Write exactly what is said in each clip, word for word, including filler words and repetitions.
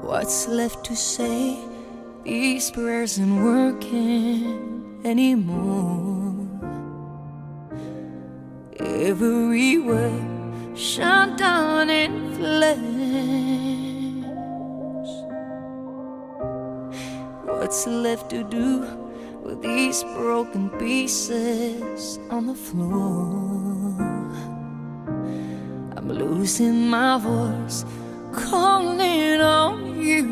What's left to say? These prayers aren't working anymore. Every word shut down in flames. What's left to do with these broken pieces on the floor? I'm losing my voice, calling on you,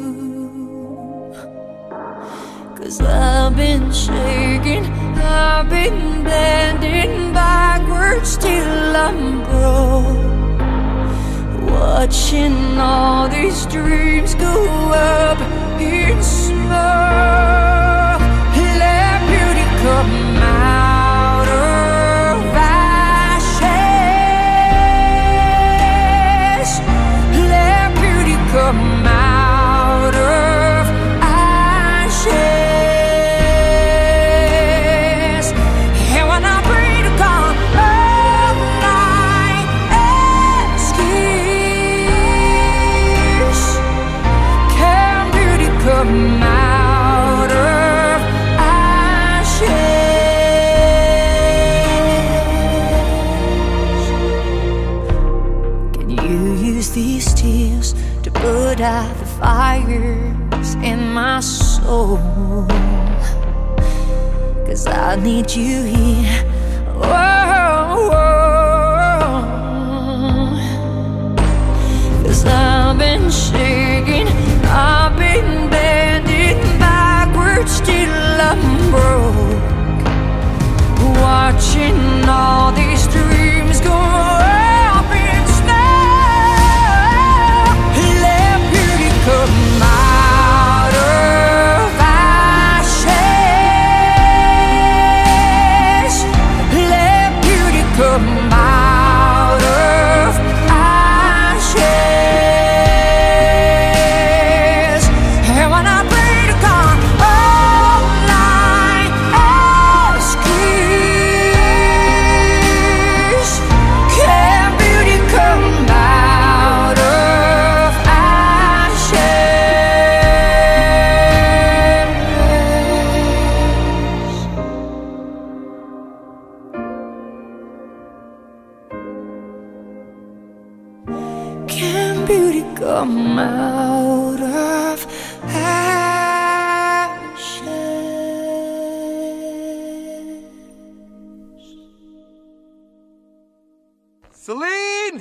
'cause I've been shaking, I've been bending backwards till I'm broke, watching all these dreams go up in smoke. Let beauty come out of ashes. Let beauty come out of ashes. And when I pray to God all night, excuse, can beauty come out of ashes? Can you use these tears to put out the fires in my soul? 'Cause I need you here. Whoa, whoa. 'Cause I've been shaking, I've been bending backwards till I'm broke, watching all these dreams go up in smoke. Let beauty come out of ashes. Let beauty come out of ashes. And when I pray to God all night, excuse, can beauty come out of ashes? Can beauty come out of ashes? Celine!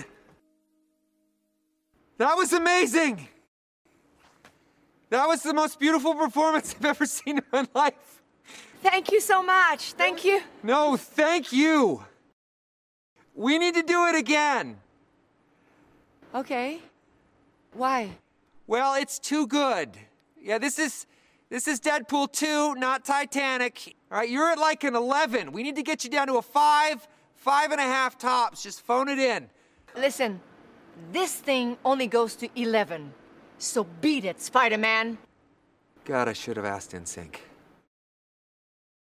That was amazing! That was the most beautiful performance I've ever seen in my life. Thank you so much. Thank you. No, thank you. We need to do it again. Okay. Why? Well, it's too good. Yeah, this is this is Deadpool two, not Titanic. All right, you're at like an eleven. We need to get you down to a five, five and a half tops. Just phone it in. Listen, this thing only goes to eleven. So beat it, Spider-Man. God, I should have asked N Sync.